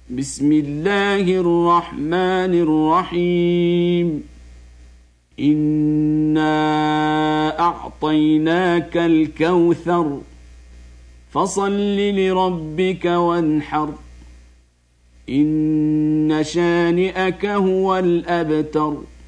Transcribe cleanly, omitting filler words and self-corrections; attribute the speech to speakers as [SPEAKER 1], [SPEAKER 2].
[SPEAKER 1] بسم الله الرحمن الرحيم إنا أعطيناك الكوثر فصل لربك وانحر إن شانئك هو الأبتر.